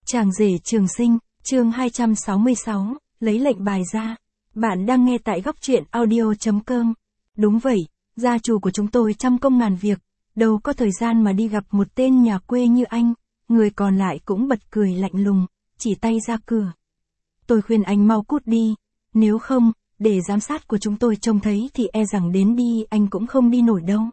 Chàng rể trường sinh, chương 266, lấy lệnh bài ra. Bạn đang nghe tại góc truyện audio.com. Đúng vậy, gia chủ của chúng tôi trăm công ngàn việc, đâu có thời gian mà đi gặp một tên nhà quê như anh. Người còn lại cũng bật cười lạnh lùng, chỉ tay ra cửa. Tôi khuyên anh mau cút đi, nếu không, để giám sát của chúng tôi trông thấy thì e rằng đến đi anh cũng không đi nổi đâu.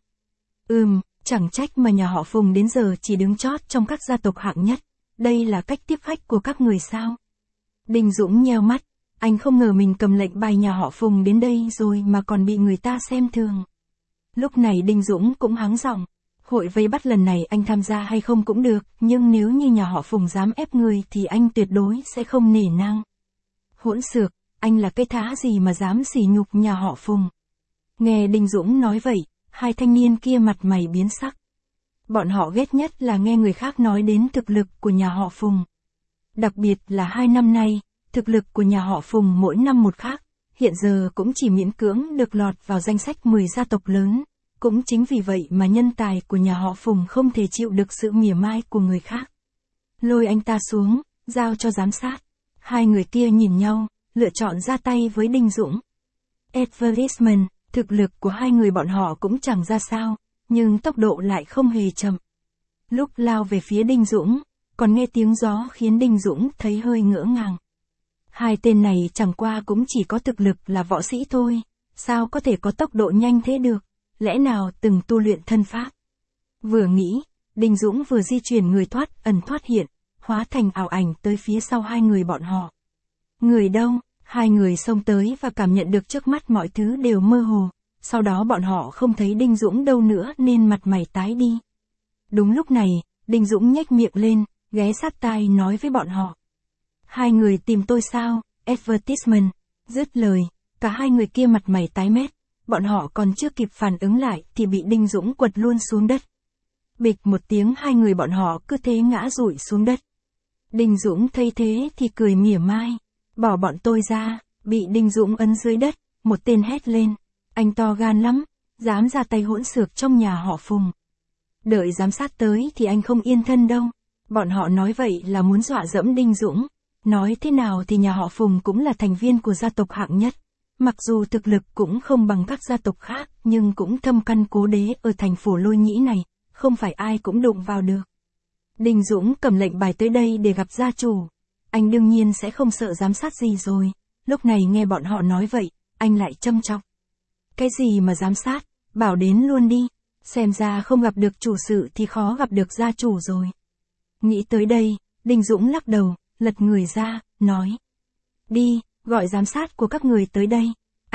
Chẳng trách mà nhà họ Phùng đến giờ chỉ đứng chót trong các gia tộc hạng nhất. Đây là cách tiếp khách của các người sao? Đinh Dũng nheo mắt, anh không ngờ mình cầm lệnh bài nhà họ Phùng đến đây rồi mà còn bị người ta xem thường. Lúc này Đinh Dũng cũng hắng giọng, hội vây bắt lần này anh tham gia hay không cũng được, nhưng nếu như nhà họ Phùng dám ép người thì anh tuyệt đối sẽ không nể nang. Hỗn xược, anh là cái thá gì mà dám sỉ nhục nhà họ Phùng? Nghe Đinh Dũng nói vậy, hai thanh niên kia mặt mày biến sắc. Bọn họ ghét nhất là nghe người khác nói đến thực lực của nhà họ Phùng. Đặc biệt là 2 năm nay, thực lực của nhà họ Phùng mỗi năm một khác, hiện giờ cũng chỉ miễn cưỡng được lọt vào danh sách 10 gia tộc lớn. Cũng chính vì vậy mà nhân tài của nhà họ Phùng không thể chịu được sự mỉa mai của người khác. Lôi anh ta xuống, giao cho giám sát. Hai người kia nhìn nhau, lựa chọn ra tay với Đinh Dũng. Advertisement, thực lực của hai người bọn họ cũng chẳng ra sao, nhưng tốc độ lại không hề chậm. Lúc lao về phía Đinh Dũng, còn nghe tiếng gió khiến Đinh Dũng thấy hơi ngỡ ngàng. Hai tên này chẳng qua cũng chỉ có thực lực là võ sĩ thôi, sao có thể có tốc độ nhanh thế được, lẽ nào từng tu luyện thân pháp. Vừa nghĩ, Đinh Dũng vừa di chuyển người thoát ẩn thoát hiện, hóa thành ảo ảnh tới phía sau hai người bọn họ. Người đâu? Hai người xông tới và cảm nhận được trước mắt mọi thứ đều mơ hồ. Sau đó bọn họ không thấy Đinh Dũng đâu nữa nên mặt mày tái đi. Đúng lúc này, Đinh Dũng nhếch miệng lên, ghé sát tai nói với bọn họ. Hai người tìm tôi sao? Advertisement. Dứt lời, cả hai người kia mặt mày tái mét. Bọn họ còn chưa kịp phản ứng lại thì bị Đinh Dũng quật luôn xuống đất. Bịch một tiếng hai người bọn họ cứ thế ngã rụi xuống đất. Đinh Dũng thấy thế thì cười mỉa mai. Bỏ bọn tôi ra, bị Đinh Dũng ấn dưới đất, một tên hét lên. Anh to gan lắm, dám ra tay hỗn xược trong nhà họ Phùng. Đợi giám sát tới thì anh không yên thân đâu. Bọn họ nói vậy là muốn dọa dẫm Đinh Dũng. Nói thế nào thì nhà họ Phùng cũng là thành viên của gia tộc hạng nhất. Mặc dù thực lực cũng không bằng các gia tộc khác, nhưng cũng thâm căn cố đế ở thành phủ Lôi Nhĩ này, không phải ai cũng đụng vào được. Đinh Dũng cầm lệnh bài tới đây để gặp gia chủ. Anh đương nhiên sẽ không sợ giám sát gì rồi. Lúc này nghe bọn họ nói vậy, anh lại châm chọc. Cái gì mà giám sát, bảo đến luôn đi, xem ra không gặp được chủ sự thì khó gặp được gia chủ rồi. Nghĩ tới đây, Đinh Dũng lắc đầu, lật người ra, nói. Đi, gọi giám sát của các người tới đây.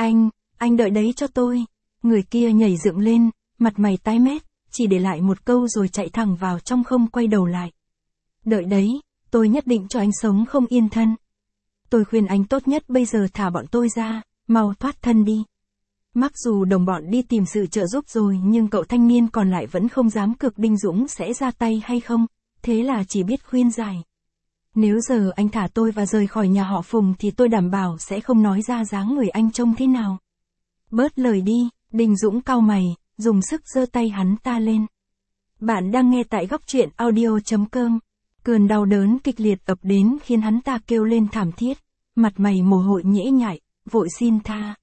Anh đợi đấy cho tôi. Người kia nhảy dựng lên, mặt mày tái mét, chỉ để lại một câu rồi chạy thẳng vào trong không quay đầu lại. Đợi đấy, tôi nhất định cho anh sống không yên thân. Tôi khuyên anh tốt nhất bây giờ thả bọn tôi ra, mau thoát thân đi. Mặc dù đồng bọn đi tìm sự trợ giúp rồi nhưng cậu thanh niên còn lại vẫn không dám cược Đinh Dũng sẽ ra tay hay không, thế là chỉ biết khuyên giải. Nếu giờ anh thả tôi và rời khỏi nhà họ Phùng thì tôi đảm bảo sẽ không nói ra dáng người anh trông thế nào. Bớt lời đi, Đinh Dũng cau mày, dùng sức giơ tay hắn ta lên. Bạn đang nghe tại góc truyện audio.com. Cơn đau đớn kịch liệt ập đến khiến hắn ta kêu lên thảm thiết, mặt mày mồ hôi nhễ nhại, vội xin tha.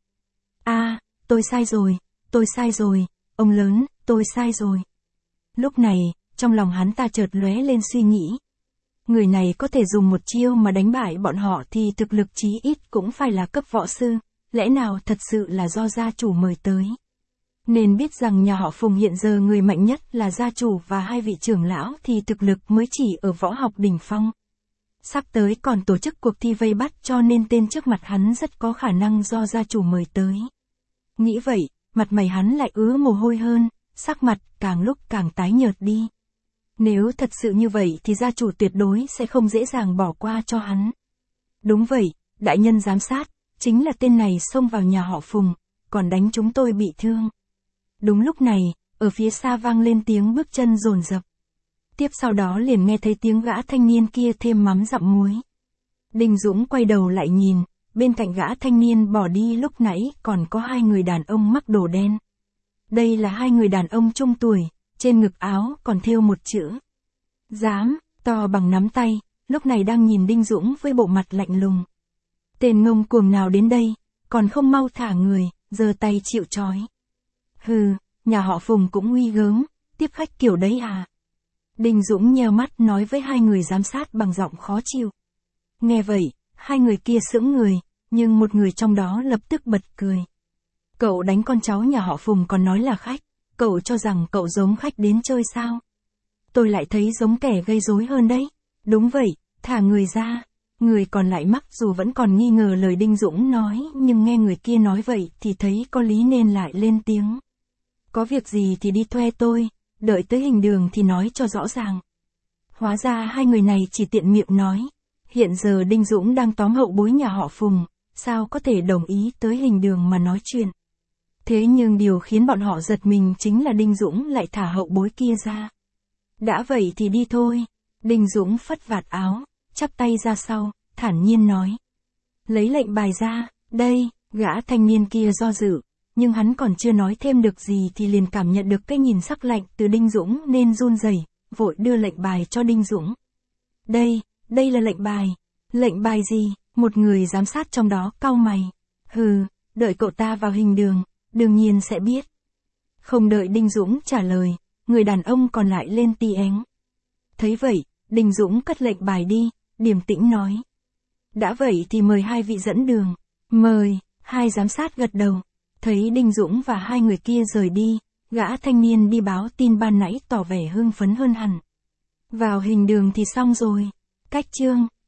Tôi sai rồi, ông lớn, tôi sai rồi. Lúc này, trong lòng hắn ta chợt lóe lên suy nghĩ. Người này có thể dùng một chiêu mà đánh bại bọn họ thì thực lực chí ít cũng phải là cấp võ sư, lẽ nào thật sự là do gia chủ mời tới. Nên biết rằng nhà họ Phùng hiện giờ người mạnh nhất là gia chủ và hai vị trưởng lão thì thực lực mới chỉ ở võ học đỉnh phong. Sắp tới còn tổ chức cuộc thi vây bắt cho nên tên trước mặt hắn rất có khả năng do gia chủ mời tới. Nghĩ vậy, mặt mày hắn lại ứa mồ hôi hơn, sắc mặt càng lúc càng tái nhợt đi. Nếu thật sự như vậy thì gia chủ tuyệt đối sẽ không dễ dàng bỏ qua cho hắn. Đúng vậy, đại nhân giám sát, chính là tên này xông vào nhà họ Phùng, còn đánh chúng tôi bị thương. Đúng lúc này, ở phía xa vang lên tiếng bước chân dồn dập. Tiếp sau đó liền nghe thấy tiếng gã thanh niên kia thêm mắm dặm muối. Đinh Dũng quay đầu lại nhìn, bên cạnh gã thanh niên bỏ đi lúc nãy còn có hai người đàn ông mặc đồ đen. Đây là hai người đàn ông trung tuổi, trên ngực áo còn thêu một chữ. Dám, to bằng nắm tay, lúc này đang nhìn Đinh Dũng với bộ mặt lạnh lùng. Tên ngông cuồng nào đến đây, còn không mau thả người, giơ tay chịu trói. Hừ, nhà họ Phùng cũng uy gớm, tiếp khách kiểu đấy à? Đinh Dũng nheo mắt nói với hai người giám sát bằng giọng khó chịu. Nghe vậy, hai người kia sững người, nhưng một người trong đó lập tức bật cười. Cậu đánh con cháu nhà họ Phùng còn nói là khách, cậu cho rằng cậu giống khách đến chơi sao? Tôi lại thấy giống kẻ gây rối hơn đấy. Đúng vậy, thả người ra. Người còn lại mặc dù vẫn còn nghi ngờ lời Đinh Dũng nói, nhưng nghe người kia nói vậy thì thấy có lý nên lại lên tiếng. Có việc gì thì đi thuê tôi, đợi tới hình đường thì nói cho rõ ràng. Hóa ra hai người này chỉ tiện miệng nói. Hiện giờ Đinh Dũng đang tóm hậu bối nhà họ Phùng, sao có thể đồng ý tới hình đường mà nói chuyện. Thế nhưng điều khiến bọn họ giật mình chính là Đinh Dũng lại thả hậu bối kia ra. Đã vậy thì đi thôi. Đinh Dũng phất vạt áo, chắp tay ra sau, thản nhiên nói. Lấy lệnh bài ra, đây, gã thanh niên kia do dự, nhưng hắn còn chưa nói thêm được gì thì liền cảm nhận được cái nhìn sắc lạnh từ Đinh Dũng nên run rẩy, vội đưa lệnh bài cho Đinh Dũng. Đây là lệnh bài. Lệnh bài gì? Một người giám sát trong đó cau mày. Hừ, đợi cậu ta vào hình đường, đương nhiên sẽ biết. Không đợi Đinh Dũng trả lời, người đàn ông còn lại lên tiếng. Thấy vậy, Đinh Dũng cất lệnh bài đi, điềm tĩnh nói. Đã vậy thì mời hai vị dẫn đường. Mời, hai giám sát gật đầu. Thấy Đinh Dũng và hai người kia rời đi, gã thanh niên đi báo tin ban nãy tỏ vẻ hưng phấn hơn hẳn. Vào hình đường thì xong rồi. Cách chương